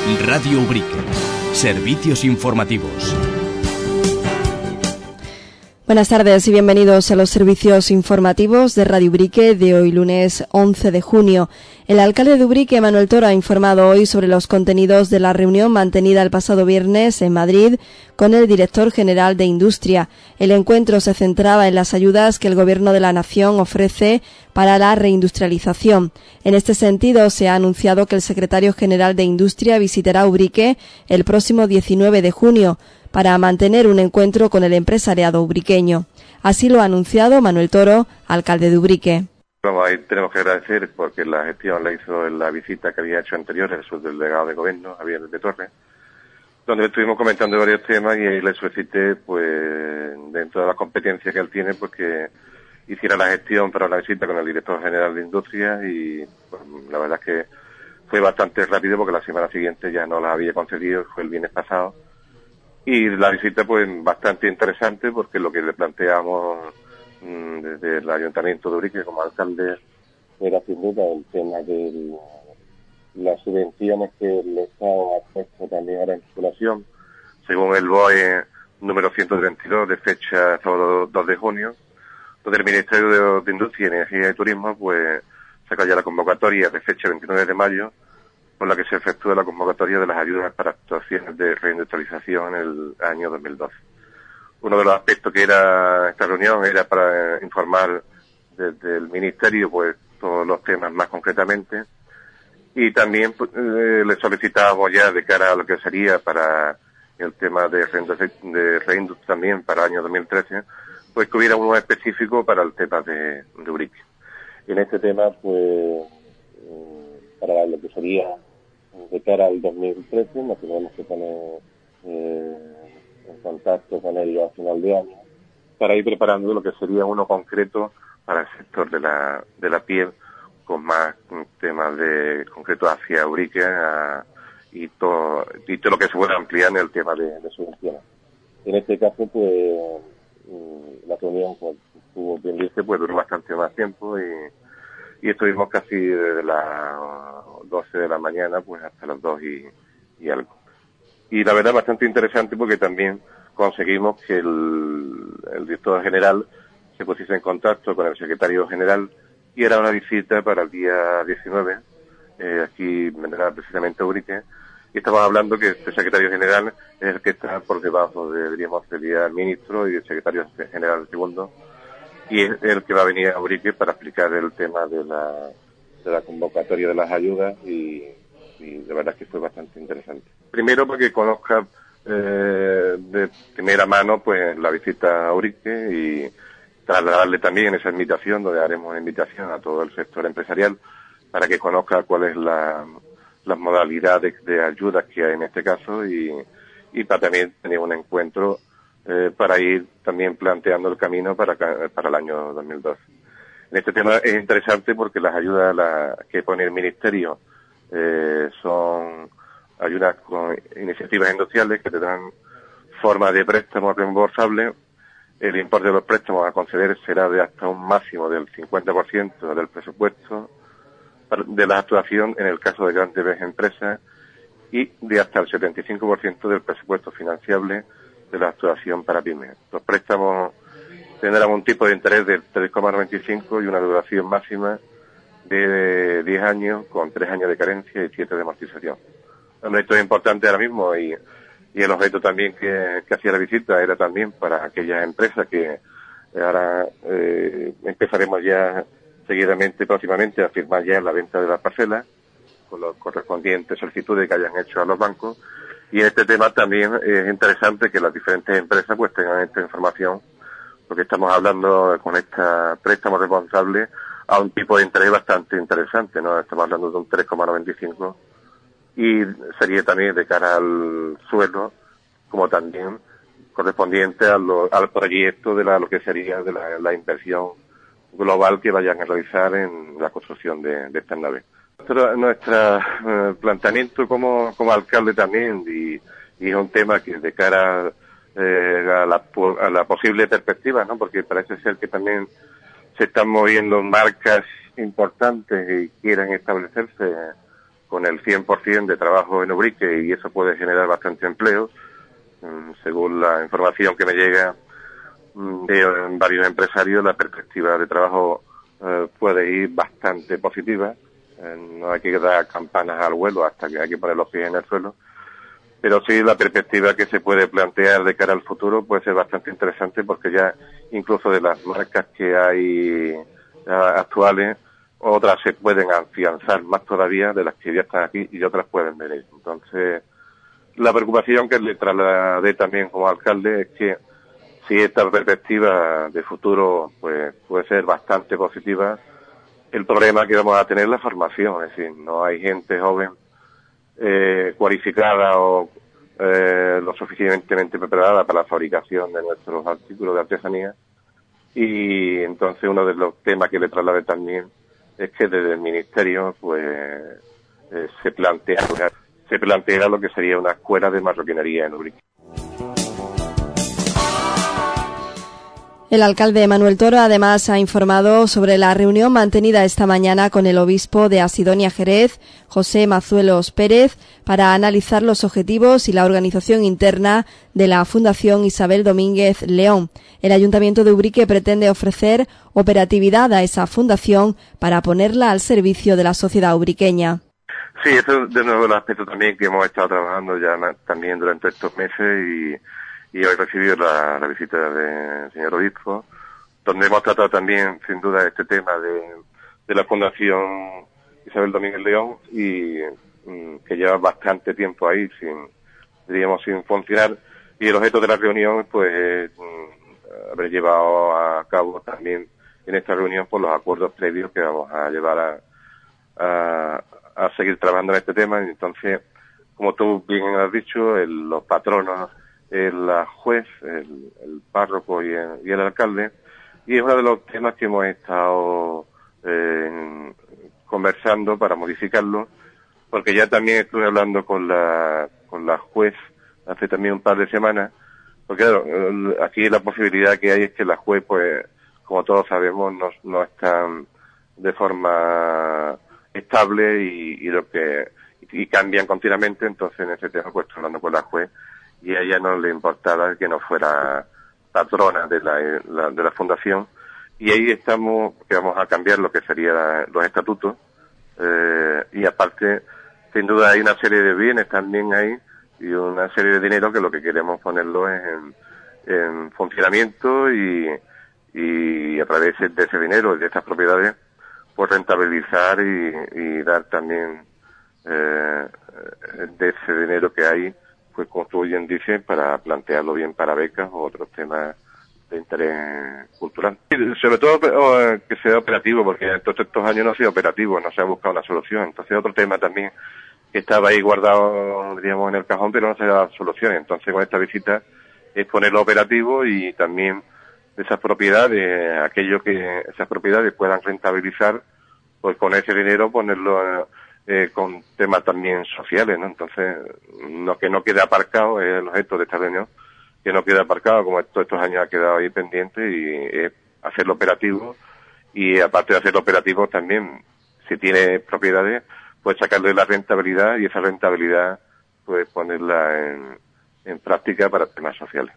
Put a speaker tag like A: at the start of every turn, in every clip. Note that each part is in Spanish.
A: Radio Ubrique. Servicios informativos.
B: Buenas tardes y bienvenidos a los servicios informativos de Radio Ubrique de hoy lunes 11 de junio. El alcalde de Ubrique, Manuel Toro, ha informado hoy sobre los contenidos de la reunión mantenida el pasado viernes en Madrid con el director general de Industria. El encuentro se centraba en las ayudas que el Gobierno de la Nación ofrece para la reindustrialización. En este sentido, se ha anunciado que el secretario general de Industria visitará Ubrique el próximo 19 de junio para mantener un encuentro con el empresariado ubriqueño. Así lo ha anunciado Manuel Toro, alcalde de Ubrique.
C: Vamos, ahí tenemos que agradecer porque la gestión la hizo en la visita que había hecho anterior el subdelegado de gobierno, Javier de Torres, donde estuvimos comentando varios temas y ahí le solicité, pues, dentro de las competencias que él tiene, pues que hiciera la gestión para la visita con el director general de Industria y pues, la verdad es que fue bastante rápido porque la semana siguiente ya no la había concedido, fue el viernes pasado. Y la visita pues bastante interesante porque lo que le planteamos desde el Ayuntamiento de Ubrique como alcalde era sin duda el tema de las subvenciones que el Estado ha puesto también a la circulación, según el BOE número 132 de fecha sábado 2 de junio, donde el Ministerio de Industria, Energía y Turismo pues saca ya la convocatoria de fecha 29 de mayo, con la que se efectúa la convocatoria de las ayudas para actuaciones de reindustrialización en el año 2012. Uno de los aspectos que era esta reunión era para informar desde el Ministerio pues todos los temas más concretamente y también pues, le solicitábamos ya de cara a lo que sería para el tema de reindustrialización también para el año 2013 pues que hubiera uno específico para el tema de Ubrique. En este tema pues para lo que sería de cara al 2013 nos tenemos que poner en contacto con ellos a final de año para ir preparando lo que sería uno concreto para el sector de la piel con más temas de concreto hacia Ubrique y todo lo que se pueda ampliar en el tema de subvenciones. En este caso pues la reunión pues tuvo bien dice pues duró bastante más tiempo y estuvimos casi desde las 12 de la mañana pues hasta las 2 y algo. Y la verdad bastante interesante porque también conseguimos que el director general se pusiese en contacto con el secretario general y era una visita para el día 19, aquí vendrá precisamente a Ubrique, y estamos hablando que este secretario general es el que está por debajo diríamos, sería el ministro y el secretario general segundo, y es el que va a venir a Ubrique para explicar el tema de la convocatoria de las ayudas y de verdad que fue bastante interesante. Primero porque conozca de primera mano pues la visita a Ubrique y trasladarle también esa invitación, donde haremos una invitación a todo el sector empresarial para que conozca cuáles las modalidades de ayudas que hay en este caso y para también tener un encuentro para ir también planteando el camino para el año 2012. En este tema es interesante porque las ayudas que pone el Ministerio son ayudas con iniciativas industriales que te dan forma de préstamo reembolsable. El importe de los préstamos a conceder será de hasta un máximo del 50% del presupuesto de la actuación en el caso de grandes empresas y de hasta el 75% del presupuesto financiable de la actuación para pymes. Los préstamos tendrán un tipo de interés del 3,95 y una duración máxima de 10 años con 3 años de carencia y 7 de amortización. Esto es importante ahora mismo y el objeto también que hacía la visita era también para aquellas empresas que ahora empezaremos ya seguidamente, próximamente, a firmar ya la venta de las parcelas con los correspondientes solicitudes que hayan hecho a los bancos. Y en este tema también es interesante que las diferentes empresas pues tengan esta información, porque estamos hablando con este préstamo responsable a un tipo de interés bastante interesante, ¿no? Estamos hablando de un 3,95 y sería también de cara al suelo, como también correspondiente al proyecto de lo que sería de la inversión global que vayan a realizar en la construcción de estas naves. Nuestro planteamiento como alcalde también y es un tema que de cara a la posible perspectiva, ¿no? Porque parece ser que también se están moviendo marcas importantes y quieren establecerse con el 100% de trabajo en Ubrique, y eso puede generar bastante empleo. Según la información que me llega de varios empresarios, la perspectiva de trabajo puede ir bastante positiva. No hay que dar campanas al vuelo hasta que hay que poner los pies en el suelo. Pero sí, la perspectiva que se puede plantear de cara al futuro puede ser bastante interesante, porque ya incluso de las marcas que hay actuales, otras se pueden afianzar más todavía de las que ya están aquí, y otras pueden venir. Entonces, la preocupación que le trasladé también como alcalde es que si esta perspectiva de futuro pues puede ser bastante positiva, el problema que vamos a tener es la formación. Es decir, no hay gente joven cualificada o lo suficientemente preparada para la fabricación de nuestros artículos de artesanía. Y entonces uno de los temas que le trasladé también es que desde el Ministerio pues se plantea lo que sería una escuela de marroquinería en Ubrique.
B: El alcalde Manuel Toro además ha informado sobre la reunión mantenida esta mañana con el obispo de Asidonia Jerez, José Mazuelos Pérez, para analizar los objetivos y la organización interna de la Fundación Isabel Domínguez León. El Ayuntamiento de Ubrique pretende ofrecer operatividad a esa fundación para ponerla al servicio de la sociedad ubriqueña.
C: Sí, eso es de nuevo el aspecto también que hemos estado trabajando ya también durante estos meses, y hoy he recibido la visita del señor obispo, donde hemos tratado también, sin duda, este tema de la Fundación Isabel Domínguez León, y que lleva bastante tiempo ahí sin funcionar, y el objeto de la reunión pues haber llevado a cabo también en esta reunión por los acuerdos previos que vamos a llevar a seguir trabajando en este tema. Y entonces, como tú bien has dicho, los patronos, la juez, el párroco y el alcalde, y es uno de los temas que hemos estado conversando para modificarlo, porque ya también estuve hablando con la juez hace también un par de semanas, porque claro, aquí la posibilidad que hay es que la juez, pues, como todos sabemos, no está de forma estable y cambian continuamente. Entonces en ese tema pues estoy hablando con la juez, y a ella no le importaba que no fuera patrona de la fundación, y ahí estamos, que vamos a cambiar lo que serían los estatutos, y aparte, sin duda hay una serie de bienes también ahí, y una serie de dinero que lo que queremos ponerlo es en funcionamiento, y a través de ese dinero y de estas propiedades pues rentabilizar y dar también de ese dinero que hay, pues construyen, dicen, para plantearlo bien para becas o otros temas de interés cultural. Y sobre todo que sea operativo, porque todos estos años no ha sido operativo, no se ha buscado una solución. Entonces otro tema también que estaba ahí guardado, diríamos, en el cajón, pero no se ha dado solución. Entonces con esta visita es ponerlo operativo, y también esas propiedades, esas propiedades puedan rentabilizar, pues con ese dinero ponerlo con temas también sociales, ¿no? Entonces, que no quede aparcado, es el objeto de esta reunión, que no quede aparcado como todos estos años ha quedado ahí pendiente, y hacerlo operativo, y aparte de hacerlo operativo también, si tiene propiedades, pues sacarle la rentabilidad, y esa rentabilidad pues ponerla en práctica para temas sociales.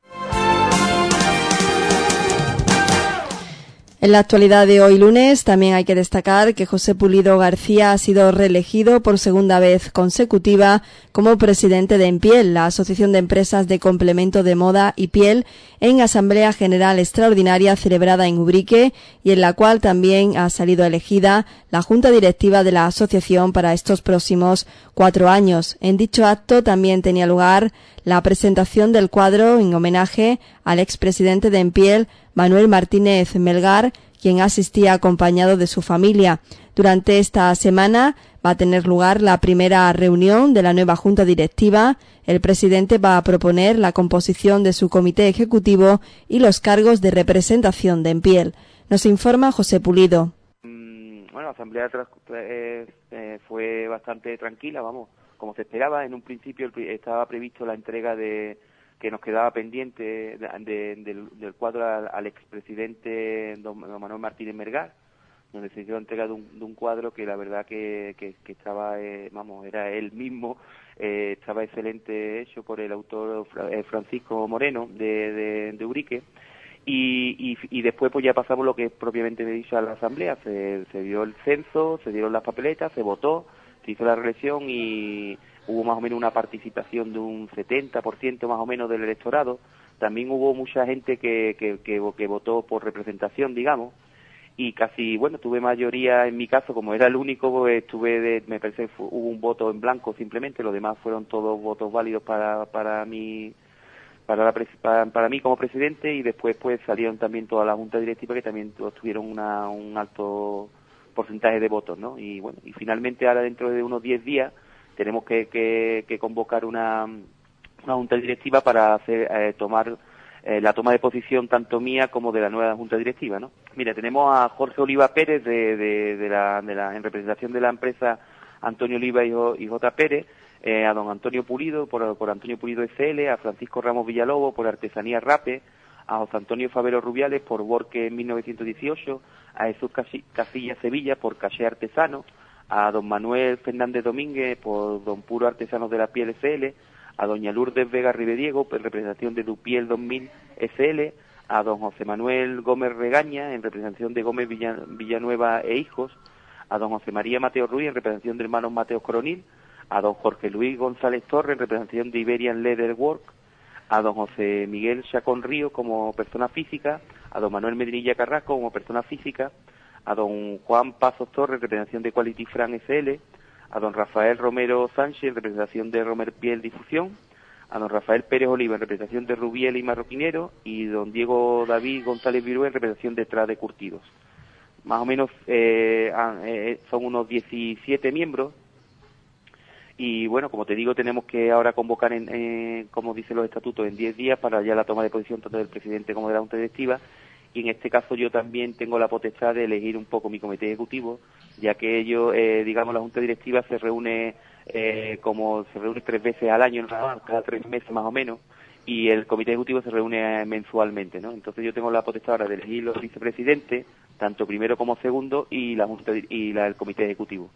B: En la actualidad de hoy lunes también hay que destacar que José Pulido García ha sido reelegido por segunda vez consecutiva como presidente de Empiel, la Asociación de Empresas de Complemento de Moda y Piel, en Asamblea General Extraordinaria celebrada en Ubrique, y en la cual también ha salido elegida la Junta Directiva de la asociación para estos próximos 4 años. En dicho acto también tenía lugar la presentación del cuadro en homenaje al expresidente de Empiel, Manuel Martínez Melgar, quien asistía acompañado de su familia. Durante esta semana va a tener lugar la primera reunión de la nueva Junta Directiva. El presidente va a proponer la composición de su comité ejecutivo y los cargos de representación de Empiel. Nos informa José Pulido.
D: Bueno, la asamblea fue bastante tranquila, vamos, como se esperaba. En un principio estaba previsto la entrega que nos quedaba pendiente del cuadro al expresidente don Manuel Martínez Melgar, donde se hizo la entrega de un cuadro que la verdad que estaba, era él mismo, estaba excelente hecho por el autor Francisco Moreno de Ubrique. Y después pues ya pasamos lo que es propiamente dicho a la asamblea, se dio el censo, se dieron las papeletas, se votó, se hizo la reelección y hubo más o menos una participación de un 70% más o menos del electorado. También hubo mucha gente que votó por representación, digamos, y casi, tuve mayoría en mi caso, como era el único, pues me parece que hubo un voto en blanco simplemente, los demás fueron todos votos válidos para mí como presidente, y después pues salieron también toda la junta directiva que también tuvieron un alto porcentaje de votos, ¿no? Y finalmente ahora dentro de unos 10 días tenemos que convocar una junta directiva para hacer tomar la toma de posición tanto mía como de la nueva junta directiva, ¿no? Mira, tenemos a Jorge Oliva Pérez en representación de la empresa Antonio Oliva y J. Pérez, a don Antonio Pulido por Antonio Pulido SL, a Francisco Ramos Villalobos por Artesanía Rape, a José Antonio Favero Rubiales por Borque en 1918, a Jesús Casillas Sevilla por Caché Artesano, a don Manuel Fernández Domínguez por Don Puro Artesanos de la Piel SL, a doña Lourdes Vega Ribediego en representación de Dupiel 2000 SL, a don José Manuel Gómez Regaña en representación de Gómez Villanueva e Hijos, a don José María Mateo Ruiz en representación de hermanos Mateo Coronil, a don Jorge Luis González Torres en representación de Iberian Leather Work, a don José Miguel Chacón Río como persona física, a don Manuel Medinilla Carrasco como persona física, a don Juan Pazos Torres en representación de Quality Fran SL, a don Rafael Romero Sánchez en representación de Romer Piel Difusión, a don Rafael Pérez Oliva en representación de Rubiel y Marroquinero, y don Diego David González Virué en representación de Trade Curtidos. Más o menos son unos 17 miembros, y como te digo, tenemos que ahora convocar, como dicen los estatutos, en 10 días para ya la toma de posición tanto del presidente como de la junta directiva, y en este caso yo también tengo la potestad de elegir un poco mi comité ejecutivo, ya que ellos, la junta directiva se reúne 3 veces al año, cada 3 meses más o menos, y el comité ejecutivo se reúne mensualmente, ¿no? Entonces yo tengo la potestad ahora de elegir los vicepresidentes, tanto primero como segundo, y la junta el comité ejecutivo.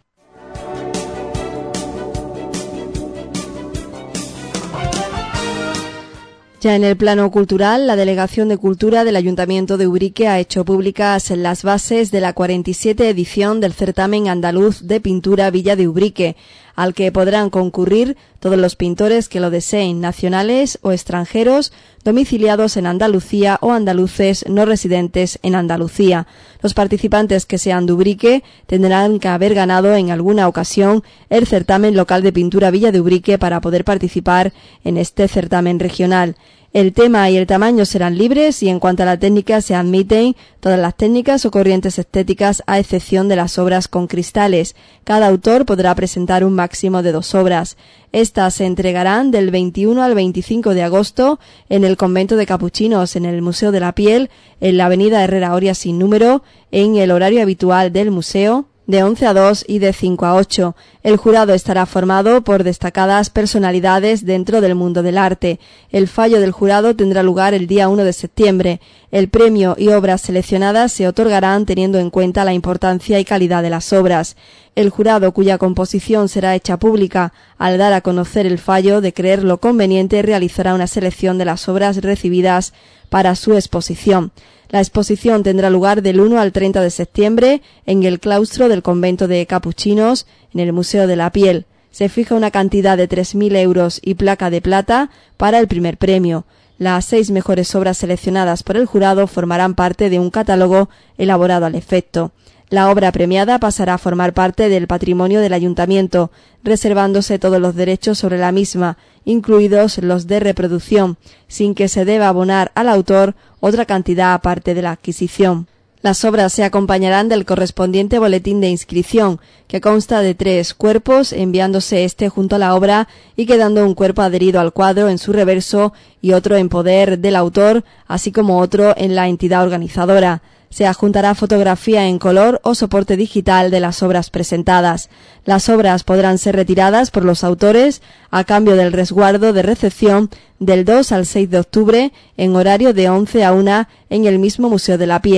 B: Ya en el plano cultural, la Delegación de Cultura del Ayuntamiento de Ubrique ha hecho públicas las bases de la 47 edición del certamen andaluz de pintura Villa de Ubrique, al que podrán concurrir todos los pintores que lo deseen, nacionales o extranjeros, domiciliados en Andalucía o andaluces no residentes en Andalucía. Los participantes que sean de Ubrique tendrán que haber ganado en alguna ocasión el certamen local de pintura Villa de Ubrique para poder participar en este certamen regional. El tema y el tamaño serán libres y en cuanto a la técnica se admiten todas las técnicas o corrientes estéticas a excepción de las obras con cristales. Cada autor podrá presentar un máximo de 2 obras. Estas se entregarán del 21 al 25 de agosto en el Convento de Capuchinos, en el Museo de la Piel, en la avenida Herrera Oria sin número, en el horario habitual del museo, de 11 a 2 y de 5 a 8. El jurado estará formado por destacadas personalidades dentro del mundo del arte. El fallo del jurado tendrá lugar el día 1 de septiembre. El premio y obras seleccionadas se otorgarán teniendo en cuenta la importancia y calidad de las obras. El jurado, cuya composición será hecha pública al dar a conocer el fallo, de creerlo conveniente, realizará una selección de las obras recibidas para su exposición. La exposición tendrá lugar del 1 al 30 de septiembre en el claustro del Convento de Capuchinos, en el Museo de la Piel. Se fija una cantidad de 3.000 euros y placa de plata para el primer premio. Las 6 mejores obras seleccionadas por el jurado formarán parte de un catálogo elaborado al efecto. La obra premiada pasará a formar parte del patrimonio del Ayuntamiento, reservándose todos los derechos sobre la misma, incluidos los de reproducción, sin que se deba abonar al autor otra cantidad aparte de la adquisición. Las obras se acompañarán del correspondiente boletín de inscripción, que consta de 3 cuerpos, enviándose este junto a la obra y quedando un cuerpo adherido al cuadro en su reverso y otro en poder del autor, así como otro en la entidad organizadora. Se adjuntará fotografía en color o soporte digital de las obras presentadas. Las obras podrán ser retiradas por los autores a cambio del resguardo de recepción del 2 al 6 de octubre en horario de 11 a 1 en el mismo Museo de la Piel.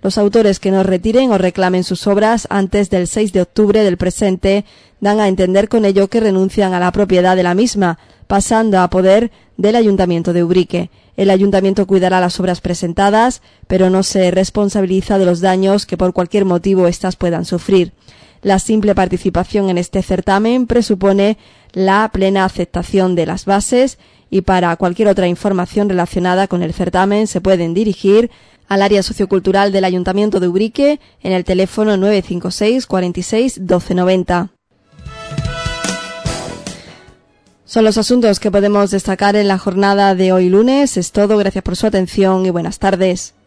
B: Los autores que no retiren o reclamen sus obras antes del 6 de octubre del presente dan a entender con ello que renuncian a la propiedad de la misma, pasando a poder del Ayuntamiento de Ubrique. El Ayuntamiento cuidará las obras presentadas, pero no se responsabiliza de los daños que por cualquier motivo éstas puedan sufrir. La simple participación en este certamen presupone la plena aceptación de las bases y para cualquier otra información relacionada con el certamen se pueden dirigir al área sociocultural del Ayuntamiento de Ubrique en el teléfono 956 46 1290. Son los asuntos que podemos destacar en la jornada de hoy lunes. Es todo, gracias por su atención y buenas tardes.